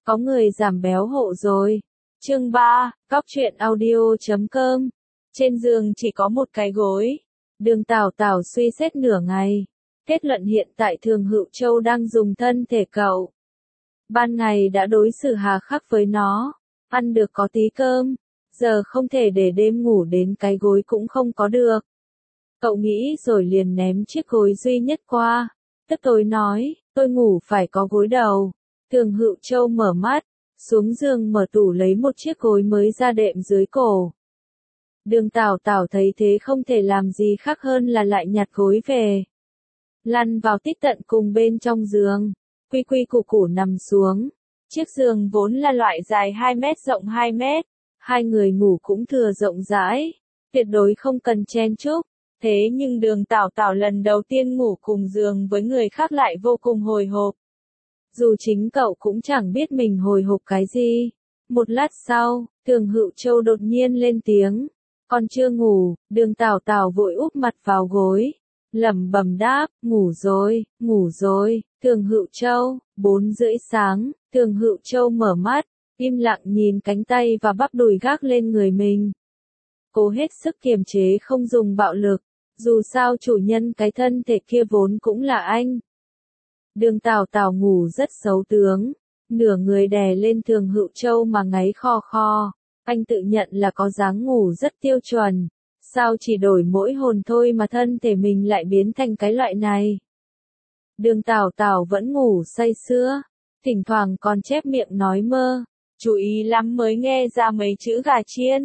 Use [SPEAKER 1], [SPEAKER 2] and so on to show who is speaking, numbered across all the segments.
[SPEAKER 1] Có người giảm béo hộ rồi. Chương 3, Cóc truyện audio.com. Trên giường chỉ có một cái gối. Đường Tảo Tảo suy xét nửa ngày. Kết luận hiện tại Thường Hữu Châu đang dùng thân thể cậu. Ban ngày đã đối xử hà khắc với nó. Ăn được có tí cơm. Giờ không thể để đêm ngủ đến cái gối cũng không có được. Cậu nghĩ rồi liền ném chiếc gối duy nhất qua. Tức tối nói, tôi ngủ phải có gối đầu. Thường Hữu Châu mở mắt, xuống giường mở tủ lấy một chiếc gối mới ra đệm dưới cổ. Đường Tảo Tảo thấy thế không thể làm gì khác hơn là lại nhặt gối về. Lăn vào tít tận cùng bên trong giường, quy quy củ củ nằm xuống. Chiếc giường vốn là loại dài 2 mét rộng 2 mét, hai người ngủ cũng thừa rộng rãi, tuyệt đối không cần chen chúc. Thế nhưng Đường Tảo Tảo lần đầu tiên ngủ cùng giường với người khác lại vô cùng hồi hộp. Dù chính cậu cũng chẳng biết mình hồi hộp cái gì. Một lát sau, Thường Hữu Châu đột nhiên lên tiếng. Còn chưa ngủ, Đường Tảo Tảo vội úp mặt vào gối. Lẩm bẩm đáp, ngủ rồi, ngủ rồi. Thường Hữu Châu, 4:30 sáng, Thường Hữu Châu mở mắt, im lặng nhìn cánh tay và bắp đùi gác lên người mình. Cố hết sức kiềm chế không dùng bạo lực, dù sao chủ nhân cái thân thể kia vốn cũng là anh. Đường Tảo Tảo ngủ rất xấu tướng, nửa người đè lên Thường Hữu Châu mà ngáy khò khò. Anh tự nhận là có dáng ngủ rất tiêu chuẩn, sao chỉ đổi mỗi hồn thôi mà thân thể mình lại biến thành cái loại này. Đường Tảo Tảo vẫn ngủ say sưa, thỉnh thoảng còn chép miệng nói mơ, chú ý lắm mới nghe ra mấy chữ gà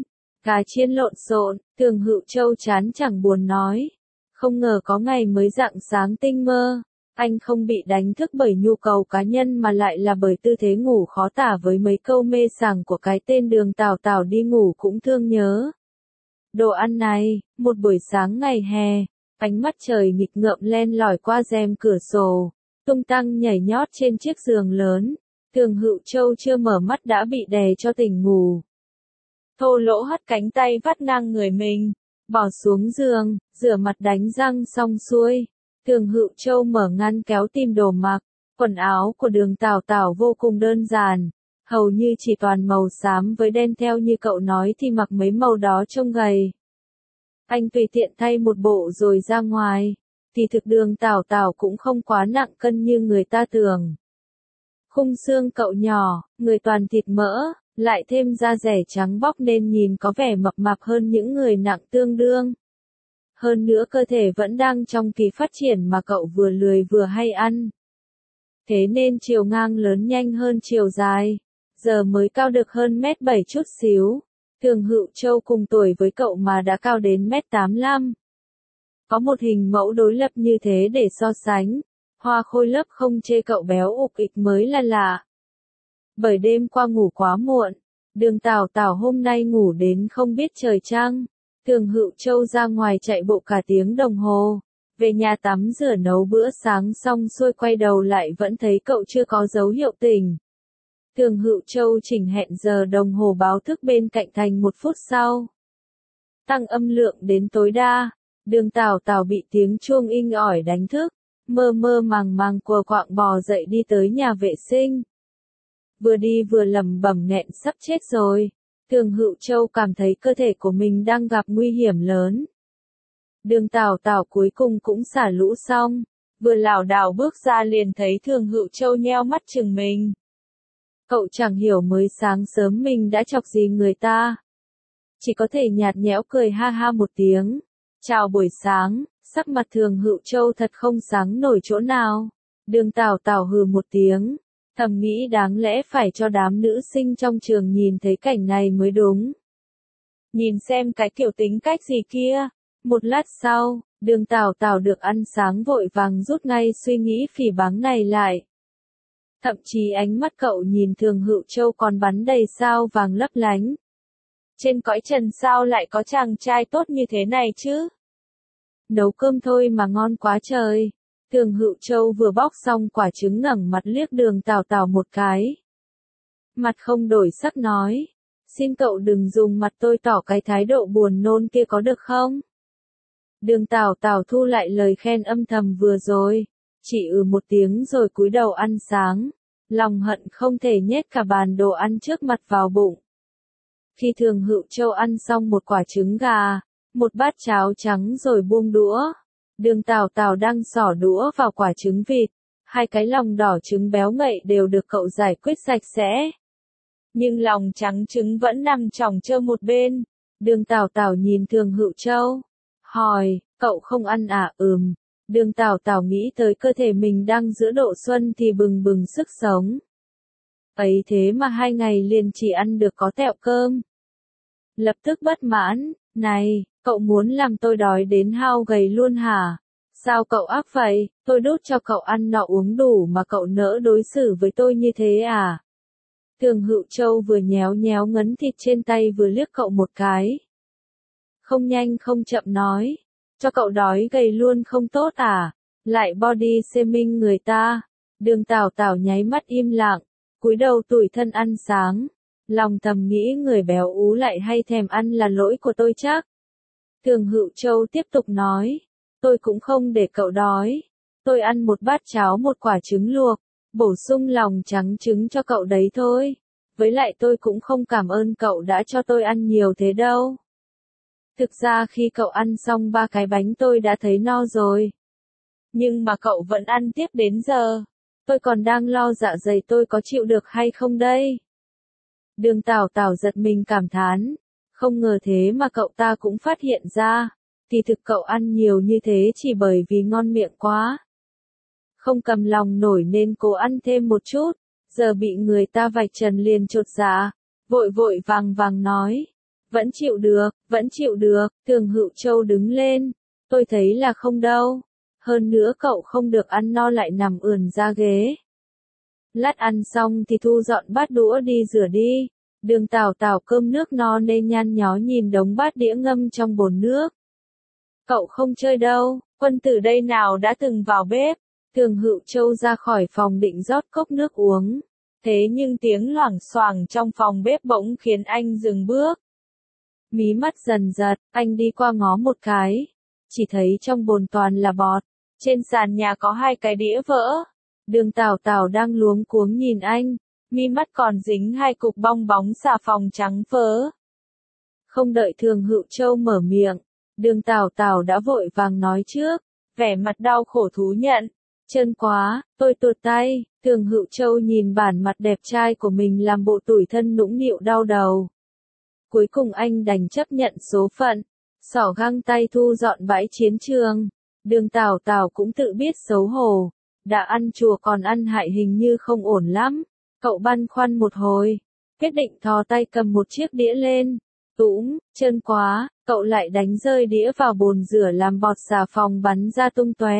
[SPEAKER 1] chiên lộn xộn. Thường Hữu Châu chán chẳng buồn nói, không ngờ có ngày mới rạng sáng tinh mơ. Anh không bị đánh thức bởi nhu cầu cá nhân mà lại là bởi tư thế ngủ khó tả với mấy câu mê sảng của cái tên Đường Tảo Tảo đi ngủ cũng thương nhớ. Đồ ăn này, một buổi sáng ngày hè, ánh mắt trời nghịch ngợm len lỏi qua rèm cửa sổ, tung tăng nhảy nhót trên chiếc giường lớn. Thường Hữu Châu chưa mở mắt đã bị đè cho tỉnh ngủ. Thô lỗ hất cánh tay vắt ngang người mình, bỏ xuống giường, rửa mặt đánh răng xong xuôi. Thường Hữu Châu mở ngăn kéo tìm đồ mặc, quần áo của Đường Tảo Tảo vô cùng đơn giản, hầu như chỉ toàn màu xám với đen theo như cậu nói thì mặc mấy màu đó trông gầy. Anh tùy tiện thay một bộ rồi ra ngoài, thì thực Đường Tảo Tảo cũng không quá nặng cân như người ta tưởng. Khung xương cậu nhỏ, người toàn thịt mỡ, lại thêm da dẻ trắng bóc nên nhìn có vẻ mập mạp hơn những người nặng tương đương. Hơn nữa cơ thể vẫn đang trong kỳ phát triển mà cậu vừa lười vừa hay ăn. Thế nên chiều ngang lớn nhanh hơn chiều dài, giờ mới cao được hơn 1m7 chút xíu. Thường Hữu Châu cùng tuổi với cậu mà đã cao đến 1m85. Có một hình mẫu đối lập như thế để so sánh, Hoa Khôi lớp không chê cậu béo ục ịch mới là lạ. Bởi đêm qua ngủ quá muộn, Đường Tảo Tảo hôm nay ngủ đến không biết trời trăng. Thường Hữu Châu ra ngoài chạy bộ cả tiếng đồng hồ, về nhà tắm rửa nấu bữa sáng xong xuôi quay đầu lại vẫn thấy cậu chưa có dấu hiệu tỉnh. Thường Hữu Châu chỉnh hẹn giờ đồng hồ báo thức bên cạnh thành 1 phút sau. Tăng âm lượng đến tối đa, Đường Tảo Tảo bị tiếng chuông inh ỏi đánh thức, mơ mơ màng màng quờ quạng bò dậy đi tới nhà vệ sinh. Vừa đi vừa lẩm bẩm nghẹn sắp chết rồi. Thường Hữu Châu cảm thấy cơ thể của mình đang gặp nguy hiểm lớn. Đường Tảo Tảo cuối cùng cũng xả lũ xong, vừa lảo đảo bước ra liền thấy Thường Hữu Châu nheo mắt chừng mình. Cậu chẳng hiểu mới sáng sớm mình đã chọc gì người ta. Chỉ có thể nhạt nhẽo cười ha ha một tiếng. Chào buổi sáng, sắc mặt Thường Hữu Châu thật không sáng nổi chỗ nào. Đường Tảo Tảo hừ một tiếng. Thầm nghĩ đáng lẽ phải cho đám nữ sinh trong trường nhìn thấy cảnh này mới đúng. Nhìn xem cái kiểu tính cách gì kia. Một lát sau, Đường Tảo Tảo được ăn sáng vội vàng rút ngay suy nghĩ phỉ báng này lại. Thậm chí ánh mắt cậu nhìn Thường Hữu Châu còn bắn đầy sao vàng lấp lánh. Trên cõi trần sao lại có chàng trai tốt như thế này chứ? Nấu cơm thôi mà ngon quá trời. Thường Hữu Châu vừa bóc xong quả trứng ngẩng mặt liếc Đường Tảo Tảo một cái. Mặt không đổi sắc nói, xin cậu đừng dùng mặt tôi tỏ cái thái độ buồn nôn kia có được không? Đường Tảo Tảo thu lại lời khen âm thầm vừa rồi, chỉ một tiếng rồi cúi đầu ăn sáng. lòng hận không thể nhét cả bàn đồ ăn trước mặt vào bụng. Khi Thường Hữu Châu ăn xong một quả trứng gà, một bát cháo trắng rồi buông đũa, Đường Tào Tào đang xỏ đũa vào quả trứng vịt, hai cái lòng đỏ trứng béo ngậy đều được cậu giải quyết sạch sẽ. Nhưng lòng trắng trứng vẫn nằm chỏng trơ một bên. Đường Tào Tào nhìn Thường Hữu Châu, hỏi, cậu không ăn à? Đường Tào Tào nghĩ tới cơ thể mình đang giữa độ xuân thì bừng bừng sức sống. Ấy thế mà 2 ngày liền chỉ ăn được có tẹo cơm. Lập tức bất mãn, này, cậu muốn làm tôi đói đến hao gầy luôn hả? Sao cậu ác vậy, tôi đút cho cậu ăn nọ uống đủ mà cậu nỡ đối xử với tôi như thế à? Thường Hữu Châu vừa nhéo nhéo ngấn thịt trên tay vừa liếc cậu một cái. Không nhanh không chậm nói, cho cậu đói gầy luôn không tốt à? Lại body shaming người ta. Đường Tào Tào nháy mắt im lặng, cúi đầu tủi thân ăn sáng. Lòng thầm nghĩ người béo ú lại hay thèm ăn là lỗi của tôi chắc. Thường Hữu Châu tiếp tục nói, tôi cũng không để cậu đói. Tôi ăn một bát cháo một quả trứng luộc, bổ sung lòng trắng trứng cho cậu đấy thôi. Với lại tôi cũng không cảm ơn cậu đã cho tôi ăn nhiều thế đâu. Thực ra khi cậu ăn xong 3 cái bánh tôi đã thấy no rồi. Nhưng mà cậu vẫn ăn tiếp đến giờ. Tôi còn đang lo dạ dày tôi có chịu được hay không đây. Đường Tào Tào giật mình cảm thán. Không ngờ thế mà cậu ta cũng phát hiện ra. Thì thực cậu ăn nhiều như thế chỉ bởi vì ngon miệng quá. Không cầm lòng nổi nên cố ăn thêm một chút. Giờ bị người ta vạch trần liền chột dạ. Vội vội vàng vàng nói. Vẫn chịu được, Thường Hữu Châu đứng lên. Tôi thấy là không đâu. Hơn nữa cậu không được ăn no lại nằm ườn ra ghế. Lát ăn xong thì thu dọn bát đũa đi rửa đi. Đường Tào Tào cơm nước no nên nhăn nhó nhìn đống bát đĩa ngâm trong bồn nước. Cậu không chơi đâu, quân tử đây nào đã từng vào bếp. Thường Hữu Châu ra khỏi phòng định rót cốc nước uống. Thế nhưng tiếng loảng xoảng trong phòng bếp bỗng khiến anh dừng bước. Mí mắt dần giật, anh đi qua ngó một cái. Chỉ thấy trong bồn toàn là bọt. Trên sàn nhà có 2 cái đĩa vỡ. Đường Tào Tào đang luống cuống nhìn anh. Mi mắt còn dính 2 cục bong bóng xà phòng trắng phớ. Không đợi Thường Hữu Châu mở miệng. Đường Tào Tào đã vội vàng nói trước. Vẻ mặt đau khổ thú nhận. Trơn quá, tôi tuột tay. Thường Hữu Châu nhìn bản mặt đẹp trai của mình làm bộ tủi thân nũng nịu đau đầu. Cuối cùng anh đành chấp nhận số phận. Xỏ găng tay thu dọn bãi chiến trường. Đường Tào Tào cũng tự biết xấu hổ. Đã ăn chùa còn ăn hại hình như không ổn lắm. Cậu băn khoăn một hồi. Quyết định thò tay cầm một chiếc đĩa lên. Trơn quá, cậu lại đánh rơi đĩa vào bồn rửa làm bọt xà phòng bắn ra tung tóe.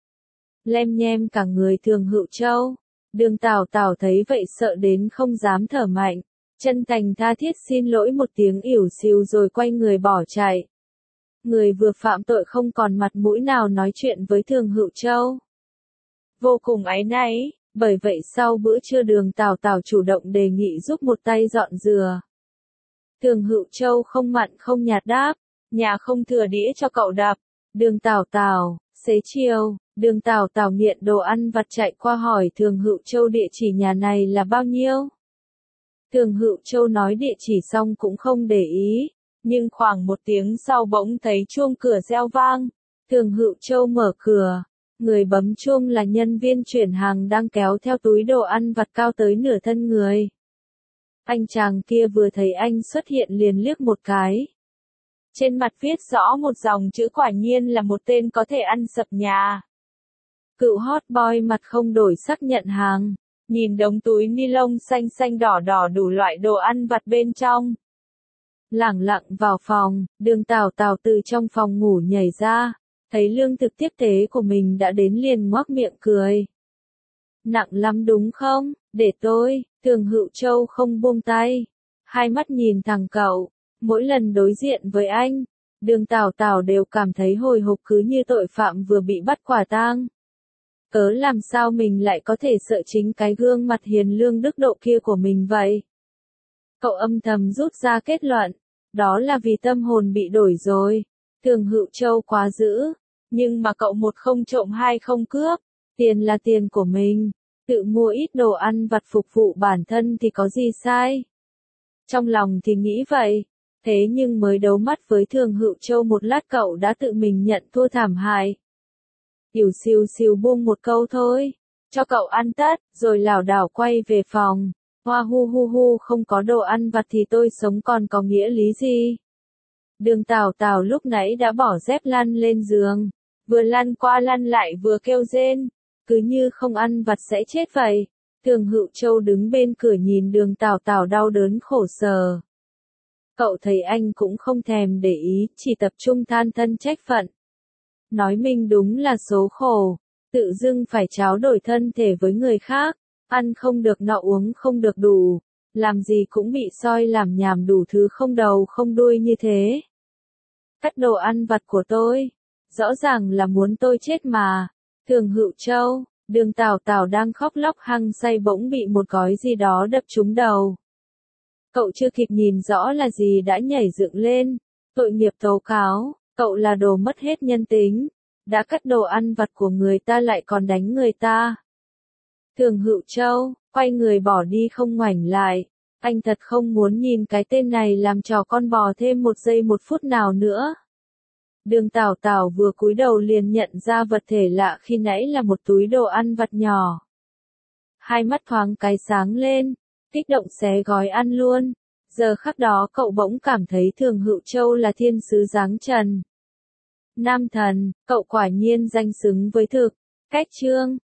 [SPEAKER 1] Lem nhem cả người Thường Hữu Châu. Đường Tào Tào thấy vậy sợ đến không dám thở mạnh. Chân thành tha thiết xin lỗi một tiếng ỉu xìu rồi quay người bỏ chạy. Người vừa phạm tội không còn mặt mũi nào nói chuyện với Thường Hữu Châu. Vô cùng áy náy, bởi vậy sau bữa trưa Đường Tào Tào chủ động đề nghị giúp một tay dọn dừa. Thường Hữu Châu không mặn không nhạt đáp, nhà không thừa đĩa cho cậu đập. Đường Tào Tào, xế chiều, Đường Tào Tào nghiện đồ ăn vặt chạy qua hỏi Thường Hữu Châu địa chỉ nhà này là bao nhiêu. Thường Hữu Châu nói địa chỉ xong cũng không để ý, nhưng khoảng 1 tiếng sau bỗng thấy chuông cửa reo vang. Thường Hữu Châu mở cửa, người bấm chuông là nhân viên chuyển hàng đang kéo theo túi đồ ăn vặt cao tới nửa thân người. Anh chàng kia vừa thấy anh xuất hiện liền liếc một cái. Trên mặt viết rõ một dòng chữ quả nhiên là một tên có thể ăn sập nhà. Cựu hot boy mặt không đổi sắc nhận hàng. Nhìn đống túi ni lông xanh xanh đỏ đỏ đủ loại đồ ăn vặt bên trong. Lẳng lặng vào phòng, Đường Tào Tào từ trong phòng ngủ nhảy ra, thấy lương thực tiếp tế của mình đã đến liền ngoác miệng cười. Nặng lắm đúng không, để tôi. Thường Hữu Châu không buông tay. Hai mắt nhìn thẳng cậu, mỗi lần đối diện với anh, Đường Tào Tào đều cảm thấy hồi hộp cứ như tội phạm vừa bị bắt quả tang. Cớ làm sao mình lại có thể sợ chính cái gương mặt hiền lương đức độ kia của mình vậy? Cậu âm thầm rút ra kết luận, đó là vì tâm hồn bị đổi rồi. Thường Hữu Châu quá dữ, nhưng mà cậu 1 không trộm 2 không cướp, tiền là tiền của mình. Tự mua ít đồ ăn vặt phục vụ bản thân thì có gì sai? Trong lòng thì nghĩ vậy. Thế nhưng mới đấu mắt với Thường Hữu Châu một lát cậu đã tự mình nhận thua thảm hại. Tiểu Siêu Siêu buông một câu thôi, cho cậu ăn tất, rồi lảo đảo quay về phòng. Hoa hu hu hu, không có đồ ăn vặt thì tôi sống còn có nghĩa lý gì? Đường Tào Tào lúc nãy đã bỏ dép lăn lên giường, vừa lăn qua lăn lại vừa kêu rên, cứ như không ăn vặt sẽ chết vậy. Thường Hữu Châu đứng bên cửa nhìn Đường Tào Tào đau đớn khổ sở. Cậu thấy anh cũng không thèm để ý, chỉ tập trung than thân trách phận. Nói mình đúng là số khổ, tự dưng phải tráo đổi thân thể với người khác, ăn không được nọ uống không được đủ, làm gì cũng bị soi làm nhảm đủ thứ không đầu không đuôi như thế. Cắt đồ ăn vặt của tôi, rõ ràng là muốn tôi chết mà. Thường Hữu Châu, Đường Tào Tào đang khóc lóc hăng say bỗng bị một gói gì đó đập trúng đầu. Cậu chưa kịp nhìn rõ là gì đã nhảy dựng lên, tội nghiệp tố cáo, cậu là đồ mất hết nhân tính, đã cắt đồ ăn vặt của người ta lại còn đánh người ta. Thường Hữu Châu, quay người bỏ đi không ngoảnh lại, anh thật không muốn nhìn cái tên này làm trò con bò thêm một giây một phút nào nữa. Đường Tào Tào vừa cúi đầu liền nhận ra vật thể lạ khi nãy là một túi đồ ăn vặt nhỏ. Hai mắt thoáng cái sáng lên, kích động xé gói ăn luôn. Giờ khắc đó cậu bỗng cảm thấy Thường Hữu Châu là thiên sứ giáng trần. Nam thần, cậu quả nhiên danh xứng với thực. Cách chương